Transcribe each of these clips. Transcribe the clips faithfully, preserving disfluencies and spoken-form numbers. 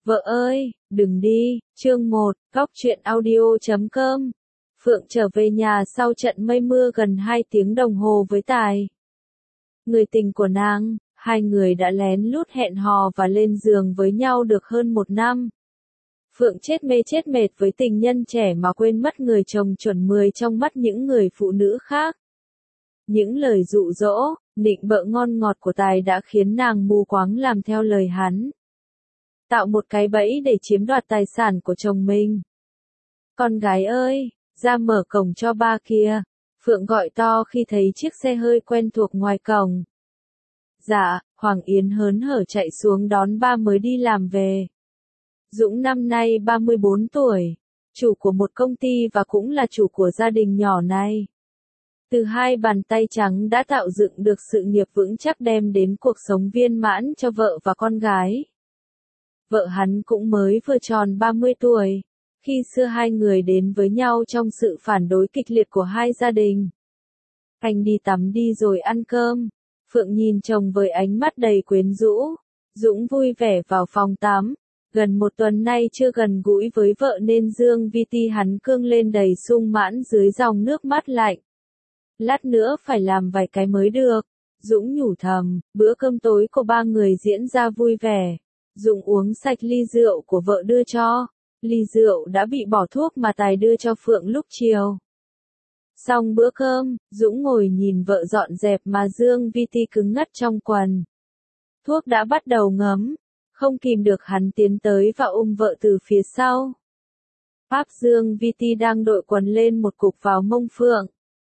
Vợ ơi, đừng đi, chương một, góc truyện audio chấm com. Phượng trở về nhà sau trận mây mưa gần hai tiếng đồng hồ với Tài. Người tình của nàng, hai người đã lén lút hẹn hò và lên giường với nhau được hơn một năm. Phượng chết mê chết mệt với tình nhân trẻ mà quên mất người chồng chuẩn mười trong mắt những người phụ nữ khác. Những lời dụ dỗ, nịnh bợ ngon ngọt của Tài đã khiến nàng mù quáng làm theo lời hắn. Tạo một cái bẫy để chiếm đoạt tài sản của chồng mình. Con gái ơi, ra mở cổng cho ba kia. Phượng gọi to khi thấy chiếc xe hơi quen thuộc ngoài cổng. Dạ, Hoàng Yến hớn hở chạy xuống đón ba mới đi làm về. Dũng năm nay ba mươi bốn tuổi, chủ của một công ty và cũng là chủ của gia đình nhỏ này. Từ hai bàn tay trắng đã tạo dựng được sự nghiệp vững chắc đem đến cuộc sống viên mãn cho vợ và con gái. Vợ hắn cũng mới vừa tròn ba mươi tuổi, khi xưa hai người đến với nhau trong sự phản đối kịch liệt của hai gia đình. Anh đi tắm đi rồi ăn cơm. Phượng nhìn chồng với ánh mắt đầy quyến rũ. Dũng vui vẻ vào phòng tắm. Gần một tuần nay chưa gần gũi với vợ nên Dương Vi Ti hắn cương lên đầy sung mãn dưới dòng nước mắt lạnh. Lát nữa phải làm vài cái mới được. Dũng nhủ thầm, bữa cơm tối của ba người diễn ra vui vẻ. Dũng uống sạch ly rượu của vợ đưa cho. Ly rượu đã bị bỏ thuốc mà Tài đưa cho Phượng lúc chiều. Xong bữa cơm, Dũng ngồi nhìn vợ dọn dẹp mà Dương Vi Ti cứng ngắc trong quần. Thuốc đã bắt đầu ngấm. Không kìm được hắn tiến tới và ôm vợ từ phía sau. Pháp Dương Vi Ti đang đội quần lên một cục vào mông Phượng.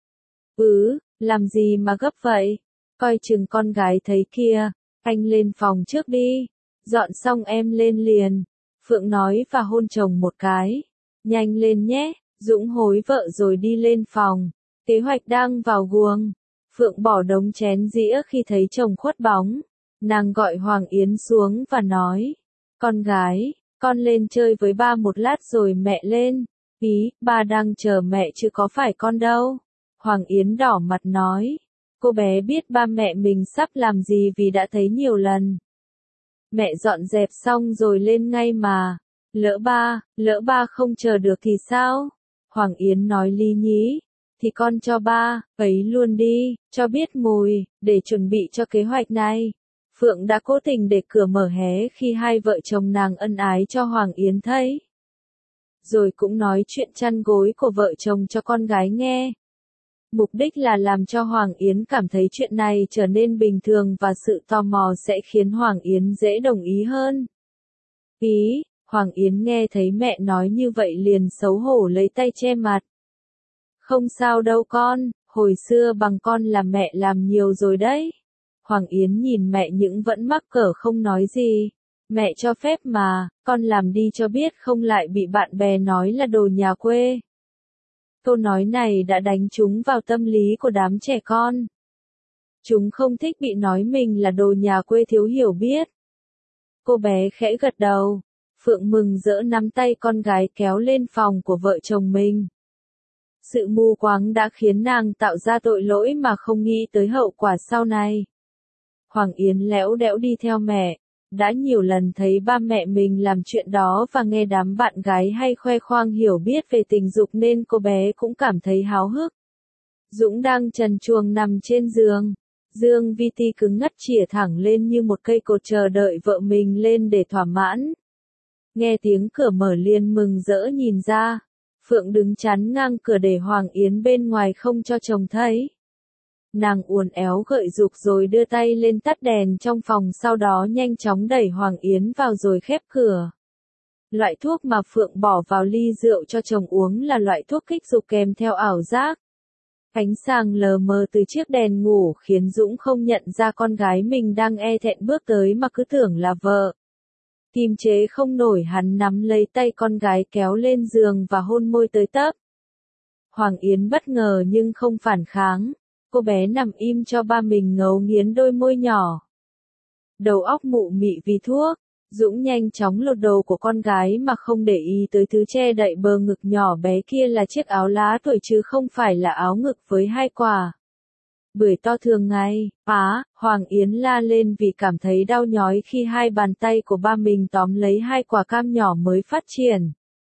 Ừ, làm gì mà gấp vậy? Coi chừng con gái thấy kia. Anh lên phòng trước đi. Dọn xong em lên liền. Phượng nói và hôn chồng một cái. Nhanh lên nhé. Dũng hối vợ rồi đi lên phòng. Kế hoạch đang vào guồng. Phượng bỏ đống chén dĩa khi thấy chồng khuất bóng. Nàng gọi Hoàng Yến xuống và nói. Con gái, con lên chơi với ba một lát rồi mẹ lên. Ý, ba đang chờ mẹ chứ có phải con đâu. Hoàng Yến đỏ mặt nói. Cô bé biết ba mẹ mình sắp làm gì vì đã thấy nhiều lần. Mẹ dọn dẹp xong rồi lên ngay mà. Lỡ ba, lỡ ba không chờ được thì sao? Hoàng Yến nói lý nhí. Thì con cho ba, ấy luôn đi, cho biết mùi, để chuẩn bị cho kế hoạch này. Phượng đã cố tình để cửa mở hé khi hai vợ chồng nàng ân ái cho Hoàng Yến thấy. Rồi cũng nói chuyện chăn gối của vợ chồng cho con gái nghe. Mục đích là làm cho Hoàng Yến cảm thấy chuyện này trở nên bình thường và sự tò mò sẽ khiến Hoàng Yến dễ đồng ý hơn. Ý, Hoàng Yến nghe thấy mẹ nói như vậy liền xấu hổ lấy tay che mặt. Không sao đâu con, hồi xưa bằng con là mẹ làm nhiều rồi đấy. Hoàng Yến nhìn mẹ nhưng vẫn mắc cỡ không nói gì. Mẹ cho phép mà, con làm đi cho biết không lại bị bạn bè nói là đồ nhà quê. Câu nói này đã đánh trúng vào tâm lý của đám trẻ con. Chúng không thích bị nói mình là đồ nhà quê thiếu hiểu biết. Cô bé khẽ gật đầu. Phượng mừng rỡ nắm tay con gái kéo lên phòng của vợ chồng mình. Sự mù quáng đã khiến nàng tạo ra tội lỗi mà không nghĩ tới hậu quả sau này. Hoàng Yến lẽo đẽo đi theo mẹ. Đã nhiều lần thấy ba mẹ mình làm chuyện đó và nghe đám bạn gái hay khoe khoang hiểu biết về tình dục nên cô bé cũng cảm thấy háo hức. Dũng đang trần truồng nằm trên giường. Dương Vi Ti cứng ngắc chìa thẳng lên như một cây cột chờ đợi vợ mình lên để thỏa mãn. Nghe tiếng cửa mở liền mừng rỡ nhìn ra. Phượng đứng chắn ngang cửa để Hoàng Yến bên ngoài không cho chồng thấy. Nàng uốn éo gợi dục rồi đưa tay lên tắt đèn trong phòng sau đó nhanh chóng đẩy Hoàng Yến vào rồi khép cửa. Loại thuốc mà Phượng bỏ vào ly rượu cho chồng uống là loại thuốc kích dục kèm theo ảo giác. Ánh sáng lờ mờ từ chiếc đèn ngủ khiến Dũng không nhận ra con gái mình đang e thẹn bước tới mà cứ tưởng là vợ. Kiềm chế không nổi hắn nắm lấy tay con gái kéo lên giường và hôn môi tới tấp. Hoàng Yến bất ngờ nhưng không phản kháng. Cô bé nằm im cho ba mình ngấu nghiến đôi môi nhỏ. Đầu óc mụ mị vì thuốc, Dũng nhanh chóng lột đồ của con gái mà không để ý tới thứ che đậy bờ ngực nhỏ bé kia là chiếc áo lá tuổi chứ không phải là áo ngực với hai quả. Bưởi to thường ngày, á, Hoàng Yến la lên vì cảm thấy đau nhói khi hai bàn tay của ba mình tóm lấy hai quả cam nhỏ mới phát triển.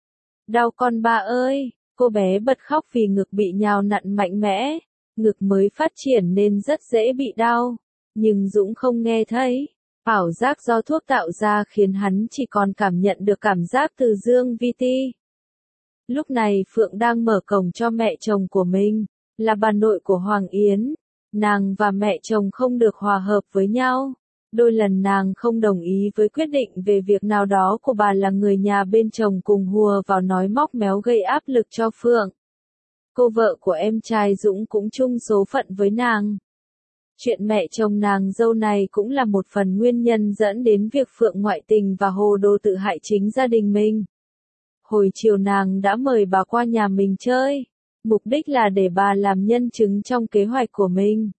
Đau con ba ơi, cô bé bật khóc vì ngực bị nhào nặn mạnh mẽ, ngực mới phát triển nên rất dễ bị đau, nhưng Dũng không nghe thấy. Ảo giác do thuốc tạo ra khiến hắn chỉ còn cảm nhận được cảm giác từ Dương Vi Ti. Lúc này Phượng đang mở cổng cho mẹ chồng của mình, là bà nội của Hoàng Yến. Nàng và mẹ chồng không được hòa hợp với nhau. Đôi lần nàng không đồng ý với quyết định về việc nào đó của bà là người nhà bên chồng cùng hùa vào nói móc méo gây áp lực cho Phượng. Cô vợ của em trai Dũng cũng chung số phận với nàng. Chuyện mẹ chồng nàng dâu này cũng là một phần nguyên nhân dẫn đến việc Phượng ngoại tình và hồ đồ tự hại chính gia đình mình. Hồi chiều nàng đã mời bà qua nhà mình chơi, mục đích là để bà làm nhân chứng trong kế hoạch của mình.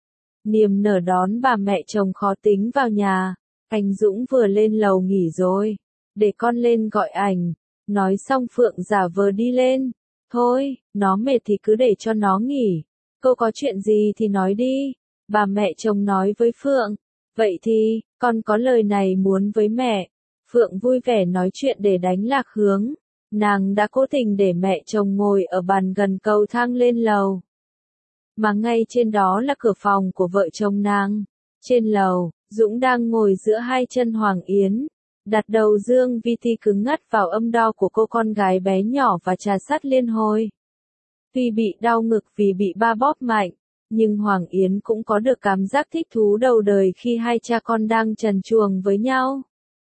Niềm nở đón bà mẹ chồng khó tính vào nhà, anh Dũng vừa lên lầu nghỉ rồi, để con lên gọi ảnh, nói xong Phượng giả vờ đi lên, thôi, nó mệt thì cứ để cho nó nghỉ, cô có chuyện gì thì nói đi, bà mẹ chồng nói với Phượng, vậy thì, con có lời này muốn với mẹ, Phượng vui vẻ nói chuyện để đánh lạc hướng, nàng đã cố tình để mẹ chồng ngồi ở bàn gần cầu thang lên lầu. Mà ngay trên đó là cửa phòng của vợ chồng nàng. Trên lầu, Dũng đang ngồi giữa hai chân Hoàng Yến, đặt đầu Dương Vi Ti cứng ngắt vào âm đo của cô con gái bé nhỏ và trà sát liên hồi. Tuy bị đau ngực vì bị ba bóp mạnh, nhưng Hoàng Yến cũng có được cảm giác thích thú đầu đời khi hai cha con đang trần truồng với nhau.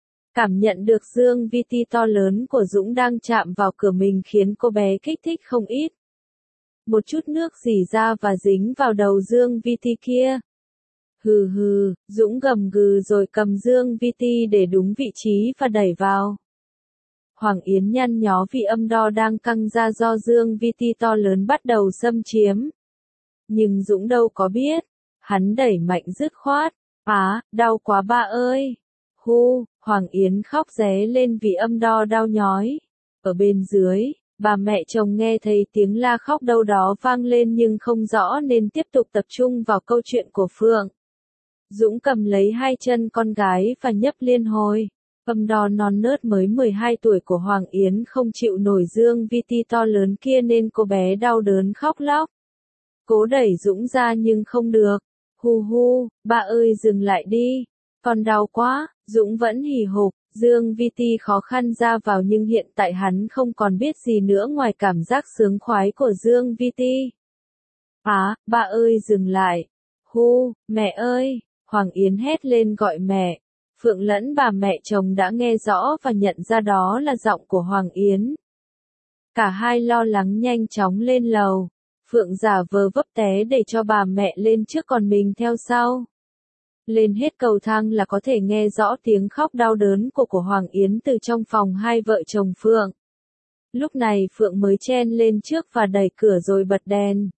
Cảm nhận được Dương Vi Ti to lớn của Dũng đang chạm vào cửa mình khiến cô bé kích thích không ít. Một chút nước rỉ ra và dính vào đầu Dương Vi Ti kia. Hừ hừ, Dũng gầm gừ rồi cầm Dương Vi Ti để đúng vị trí và đẩy vào. Hoàng Yến nhăn nhó vì âm đo đang căng ra do Dương Vi Ti to lớn bắt đầu xâm chiếm. Nhưng Dũng đâu có biết, hắn đẩy mạnh dứt khoát, á, đau quá ba ơi. Hu, Hoàng Yến khóc ré lên vì âm đo đau nhói. Ở bên dưới, bà mẹ chồng nghe thấy tiếng la khóc đâu đó vang lên nhưng không rõ nên tiếp tục tập trung vào câu chuyện của Phượng. Dũng cầm lấy hai chân con gái và nhấp liên hồi. Âm đo non nớt mới mười hai tuổi của Hoàng Yến không chịu nổi Dương Vi Ti to lớn kia nên cô bé đau đớn khóc lóc. Cố đẩy Dũng ra nhưng không được. Hu hu, ba ơi dừng lại đi. Con đau quá, Dũng vẫn hì hục. Dương Vi Ti khó khăn ra vào nhưng hiện tại hắn không còn biết gì nữa ngoài cảm giác sướng khoái của Dương Vi Ti. Á, ba ơi dừng lại. Hu, mẹ ơi, Hoàng Yến hét lên gọi mẹ. Phượng lẫn bà mẹ chồng đã nghe rõ và nhận ra đó là giọng của Hoàng Yến. Cả hai lo lắng nhanh chóng lên lầu. Phượng giả vờ vấp té để cho bà mẹ lên trước còn mình theo sau. Lên hết cầu thang là có thể nghe rõ tiếng khóc đau đớn của của Hoàng Yến từ trong phòng hai vợ chồng Phượng. Lúc này Phượng mới chen lên trước và đẩy cửa rồi bật đèn.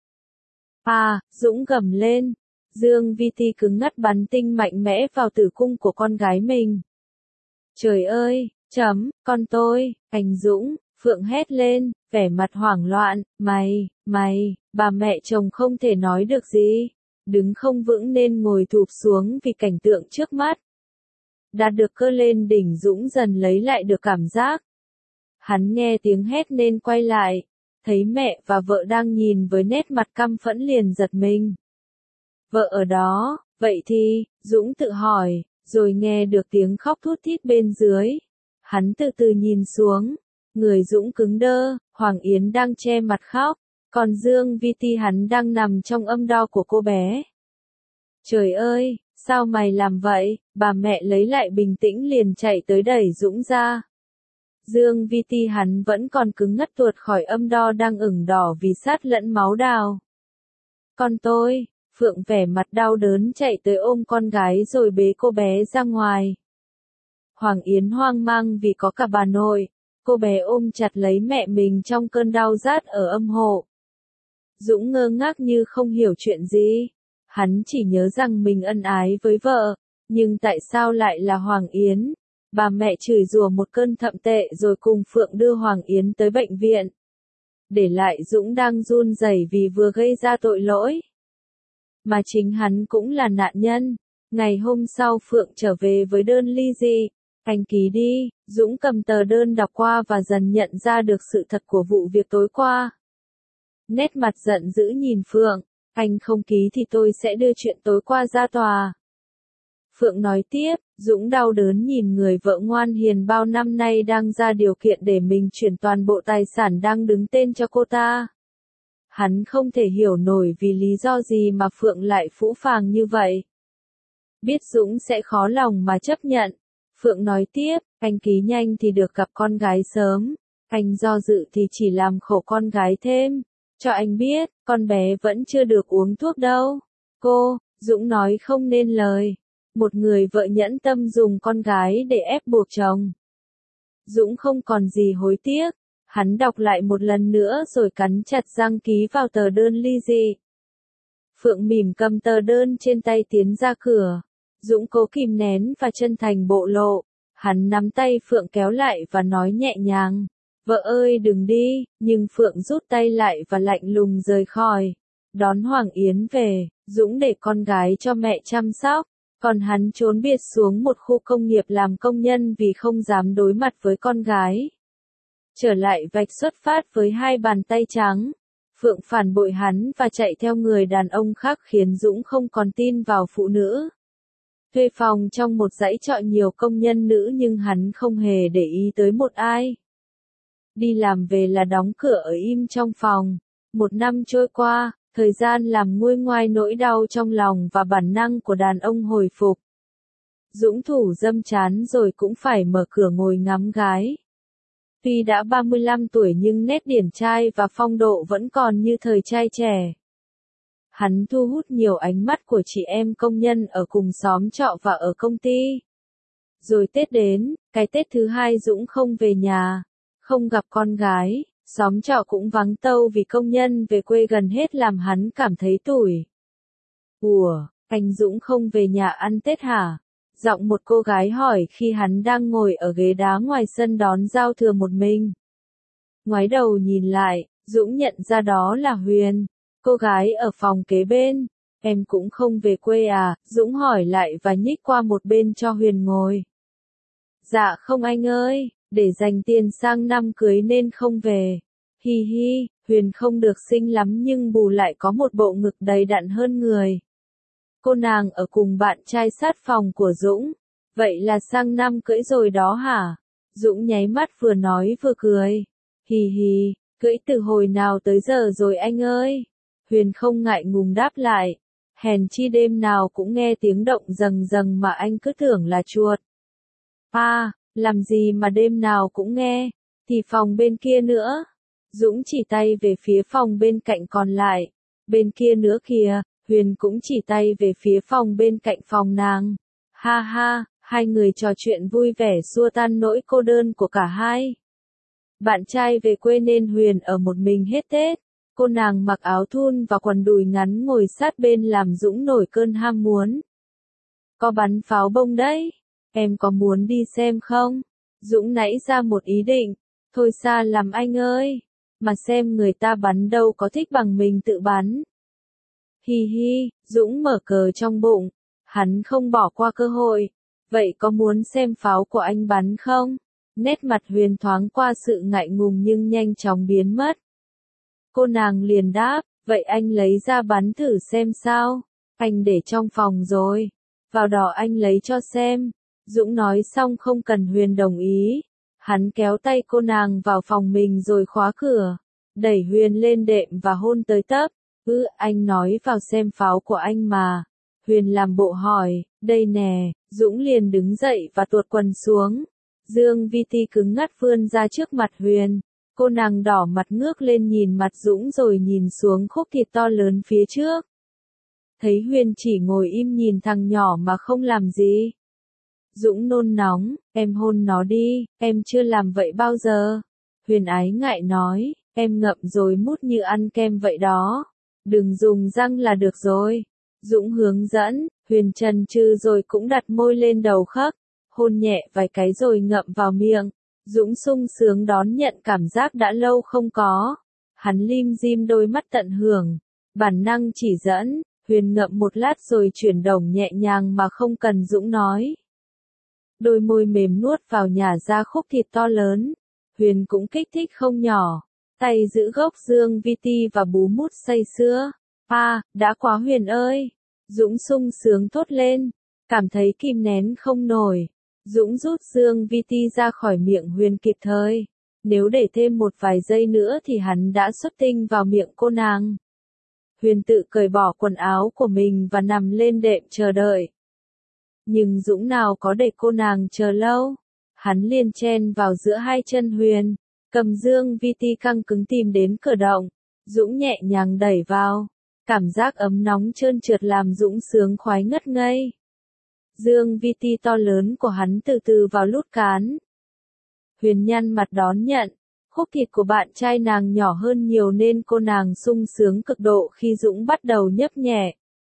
À, Dũng gầm lên. Dương Vi Ti cứng ngắt bắn tinh mạnh mẽ vào tử cung của con gái mình. Trời ơi, chấm, con tôi, anh Dũng, Phượng hét lên, vẻ mặt hoảng loạn, mày, mày, bà mẹ chồng không thể nói được gì. Đứng không vững nên ngồi thụp xuống vì cảnh tượng trước mắt. Đạt được cơ lên đỉnh Dũng dần lấy lại được cảm giác. Hắn nghe tiếng hét nên quay lại, thấy mẹ và vợ đang nhìn với nét mặt căm phẫn liền giật mình. Vợ ở đó, vậy thì, Dũng tự hỏi, rồi nghe được tiếng khóc thút thít bên dưới. Hắn từ từ nhìn xuống, người Dũng cứng đơ, Hoàng Yến đang che mặt khóc. Còn Dương Vi Ti hắn đang nằm trong âm đo của cô bé. Trời ơi, sao mày làm vậy? Bà mẹ lấy lại bình tĩnh liền chạy tới đẩy Dũng ra. Dương Vi Ti hắn vẫn còn cứng ngắt tuột khỏi âm đo đang ửng đỏ vì sát lẫn máu đào. Con tôi, Phượng vẻ mặt đau đớn chạy tới ôm con gái rồi bế cô bé ra ngoài. Hoàng Yến hoang mang vì có cả bà nội. Cô bé ôm chặt lấy mẹ mình trong cơn đau rát ở âm hộ. Dũng ngơ ngác như không hiểu chuyện gì. Hắn chỉ nhớ rằng mình ân ái với vợ, nhưng tại sao lại là Hoàng Yến? Bà mẹ chửi rủa một cơn thậm tệ rồi cùng Phượng đưa Hoàng Yến tới bệnh viện. Để lại Dũng đang run rẩy vì vừa gây ra tội lỗi. mà chính hắn cũng là nạn nhân. Ngày hôm sau Phượng trở về với đơn ly dị. Anh ký đi, Dũng cầm tờ đơn đọc qua và dần nhận ra được sự thật của vụ việc tối qua. Nét mặt giận dữ nhìn Phượng, anh không ký thì tôi sẽ đưa chuyện tối qua ra tòa. Phượng nói tiếp, Dũng đau đớn nhìn người vợ ngoan hiền bao năm nay đang ra điều kiện để mình chuyển toàn bộ tài sản đang đứng tên cho cô ta. Hắn không thể hiểu nổi vì lý do gì mà Phượng lại phũ phàng như vậy. Biết Dũng sẽ khó lòng mà chấp nhận. Phượng nói tiếp, anh ký nhanh thì được gặp con gái sớm. Anh do dự thì chỉ làm khổ con gái thêm. Cho anh biết, con bé vẫn chưa được uống thuốc đâu. Cô, Dũng nói không nên lời. Một người vợ nhẫn tâm dùng con gái để ép buộc chồng. Dũng không còn gì hối tiếc. Hắn đọc lại một lần nữa rồi cắn chặt răng ký vào tờ đơn ly dị. Phượng mỉm cầm tờ đơn trên tay tiến ra cửa. Dũng cố kìm nén và chân thành bộ lộ. Hắn nắm tay Phượng kéo lại và nói nhẹ nhàng. Vợ ơi đừng đi, nhưng Phượng rút tay lại và lạnh lùng rời khỏi. Đón Hoàng Yến về, Dũng để con gái cho mẹ chăm sóc. Còn hắn trốn biệt xuống một khu công nghiệp làm công nhân vì không dám đối mặt với con gái. Trở lại vạch xuất phát với hai bàn tay trắng. Phượng phản bội hắn và chạy theo người đàn ông khác khiến Dũng không còn tin vào phụ nữ. Thuê phòng trong một dãy trọ nhiều công nhân nữ nhưng hắn không hề để ý tới một ai. Đi làm về là đóng cửa ở im trong phòng. Một năm trôi qua, thời gian làm nguôi ngoai nỗi đau trong lòng và bản năng của đàn ông hồi phục. Dũng thủ dâm chán rồi cũng phải mở cửa ngồi ngắm gái. Tuy đã ba mươi lăm tuổi nhưng nét điển trai và phong độ vẫn còn như thời trai trẻ. Hắn thu hút nhiều ánh mắt của chị em công nhân ở cùng xóm trọ và ở công ty. Rồi Tết đến, cái Tết thứ hai Dũng không về nhà, không gặp con gái, xóm trọ cũng vắng tâu vì công nhân về quê gần hết làm hắn cảm thấy tủi. Ủa, anh Dũng không về nhà ăn Tết hả? Giọng một cô gái hỏi khi hắn đang ngồi ở ghế đá ngoài sân đón giao thừa một mình. Ngoái đầu nhìn lại, Dũng nhận ra đó là Huyền, cô gái ở phòng kế bên. Em cũng không về quê à? Dũng hỏi lại và nhích qua một bên cho Huyền ngồi. Dạ không anh ơi, để dành tiền sang năm cưới nên không về. Hi hi, Huyền không được xinh lắm nhưng bù lại có một bộ ngực đầy đặn hơn người. Cô nàng ở cùng bạn trai sát phòng của Dũng. Vậy là sang năm cưới rồi đó hả? Dũng nháy mắt vừa nói vừa cười. Hì hì, cưới từ hồi nào tới giờ rồi anh ơi? Huyền không ngại ngùng đáp lại. Hèn chi đêm nào cũng nghe tiếng động rầng rầng mà anh cứ tưởng là chuột. À, làm gì mà đêm nào cũng nghe? Thì phòng bên kia nữa. Dũng chỉ tay về phía phòng bên cạnh còn lại. Bên kia nữa kìa. Huyền cũng chỉ tay về phía phòng bên cạnh phòng nàng. Ha ha, hai người trò chuyện vui vẻ xua tan nỗi cô đơn của cả hai. Bạn trai về quê nên Huyền ở một mình hết Tết. Cô nàng mặc áo thun và quần đùi ngắn ngồi sát bên làm Dũng nổi cơn ham muốn. Có bắn pháo bông đấy. Em có muốn đi xem không? Dũng nảy ra một ý định. Thôi xa lắm anh ơi. Mà xem người ta bắn đâu có thích bằng mình tự bắn. Hi hi, Dũng mở cờ trong bụng. Hắn không bỏ qua cơ hội. Vậy có muốn xem pháo của anh bắn không? Nét mặt Huyền thoáng qua sự ngại ngùng nhưng nhanh chóng biến mất. Cô nàng liền đáp, vậy anh lấy ra bắn thử xem sao. Anh để trong phòng rồi. Vào đó anh lấy cho xem. Dũng nói xong không cần Huyền đồng ý. Hắn kéo tay cô nàng vào phòng mình rồi khóa cửa. Đẩy Huyền lên đệm và hôn tới tấp. Ừ, anh nói vào xem pháo của anh mà. Huyền làm bộ hỏi, đây nè, Dũng liền đứng dậy và tuột quần xuống. Dương Vi Ti cứng ngắt vươn ra trước mặt Huyền. Cô nàng đỏ mặt ngước lên nhìn mặt Dũng rồi nhìn xuống khúc thịt to lớn phía trước. Thấy Huyền chỉ ngồi im nhìn thằng nhỏ mà không làm gì. Dũng nôn nóng, em hôn nó đi, em chưa làm vậy bao giờ. Huyền ái ngại nói, em ngậm rồi mút như ăn kem vậy đó. Đừng dùng răng là được rồi. Dũng hướng dẫn, Huyền chần chừ rồi cũng đặt môi lên đầu khắc, hôn nhẹ vài cái rồi ngậm vào miệng. Dũng sung sướng đón nhận cảm giác đã lâu không có. Hắn lim dim đôi mắt tận hưởng. Bản năng chỉ dẫn, Huyền ngậm một lát rồi chuyển động nhẹ nhàng mà không cần Dũng nói. Đôi môi mềm nuốt vào nhả ra khúc thịt to lớn. Huyền cũng kích thích không nhỏ. Tay giữ gốc Dương Vi Ti và bú mút say sưa. À, đã quá Huyền ơi! Dũng sung sướng thốt lên. Cảm thấy kìm nén không nổi. Dũng rút Dương Vi Ti ra khỏi miệng Huyền kịp thời. Nếu để thêm một vài giây nữa thì hắn đã xuất tinh vào miệng cô nàng. Huyền tự cởi bỏ quần áo của mình và nằm lên đệm chờ đợi. Nhưng Dũng nào có để cô nàng chờ lâu. Hắn liền chen vào giữa hai chân Huyền, cầm Dương Vi Ti căng cứng tìm đến cửa động. Dũng nhẹ nhàng đẩy vào. Cảm giác ấm nóng trơn trượt làm Dũng sướng khoái ngất ngây. Dương Vi Ti to lớn của hắn từ từ vào lút cán. Huyền nhăn mặt đón nhận. Khúc thịt của bạn trai nàng nhỏ hơn nhiều nên cô nàng sung sướng cực độ khi Dũng bắt đầu nhấp nhẹ.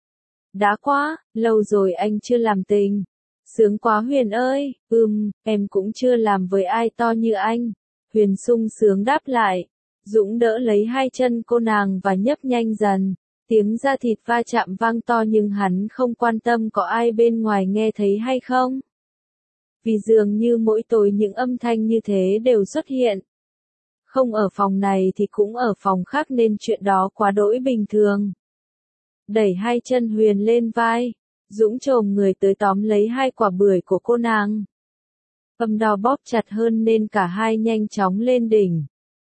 Đã quá, lâu rồi anh chưa làm tình. Sướng quá Huyền ơi, ừm, em cũng chưa làm với ai to như anh. Huyền sung sướng đáp lại. Dũng đỡ lấy hai chân cô nàng và nhấp nhanh dần. Tiếng da thịt va chạm vang to nhưng hắn không quan tâm có ai bên ngoài nghe thấy hay không. Vì dường như mỗi tối những âm thanh như thế đều xuất hiện. Không ở phòng này thì cũng ở phòng khác nên chuyện đó quá đỗi bình thường. Đẩy hai chân Huyền lên vai. Dũng chồm người tới tóm lấy hai quả bưởi của cô nàng. Âm đao bóp chặt hơn nên cả hai nhanh chóng lên đỉnh.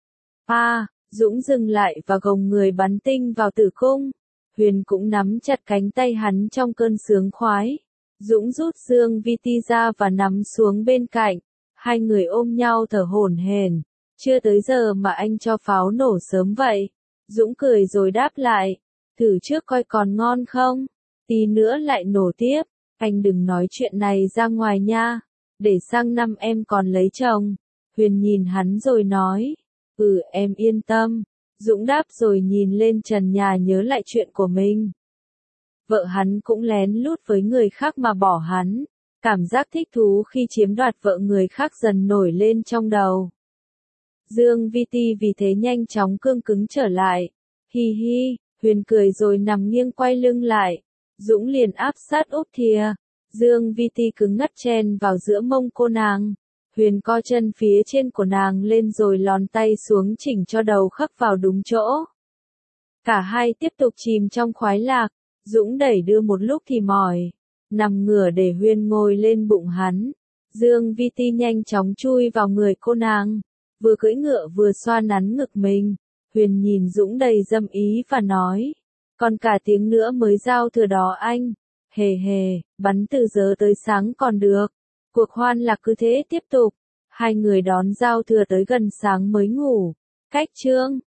À, Dũng dừng lại và gồng người bắn tinh vào tử cung. Huyền cũng nắm chặt cánh tay hắn trong cơn sướng khoái. Dũng rút Dương Vi Ti ra và nằm xuống bên cạnh. Hai người ôm nhau thở hổn hển. Chưa tới giờ mà anh cho pháo nổ sớm vậy. Dũng cười rồi đáp lại. Thử trước coi còn ngon không? Tí nữa lại nổ tiếp. Anh đừng nói chuyện này ra ngoài nha. Để sang năm em còn lấy chồng. Huyền nhìn hắn rồi nói. Ừ em yên tâm. Dũng đáp rồi nhìn lên trần nhà nhớ lại chuyện của mình. Vợ hắn cũng lén lút với người khác mà bỏ hắn. Cảm giác thích thú khi chiếm đoạt vợ người khác dần nổi lên trong đầu. Dương Vi Ti vì thế nhanh chóng cương cứng trở lại. Hi hi, Huyền cười rồi nằm nghiêng quay lưng lại. Dũng liền áp sát úp thìa. Dương Vi Ti cứng ngắt chen vào giữa mông cô nàng. Huyền co chân phía trên của nàng lên rồi lòn tay xuống chỉnh cho đầu khắc vào đúng chỗ. Cả hai tiếp tục chìm trong khoái lạc. Dũng đẩy đưa một lúc thì mỏi. Nằm ngửa để Huyền ngồi lên bụng hắn. Dương Vi Ti nhanh chóng chui vào người cô nàng. Vừa cưỡi ngựa vừa xoa nắn ngực mình. Huyền nhìn Dũng đầy dâm ý và nói. Còn cả tiếng nữa mới giao thừa đó anh. Hề hề, bắn từ giờ tới sáng còn được. Cuộc hoan lạc cứ thế tiếp tục. Hai người đón giao thừa tới gần sáng mới ngủ. Cách chương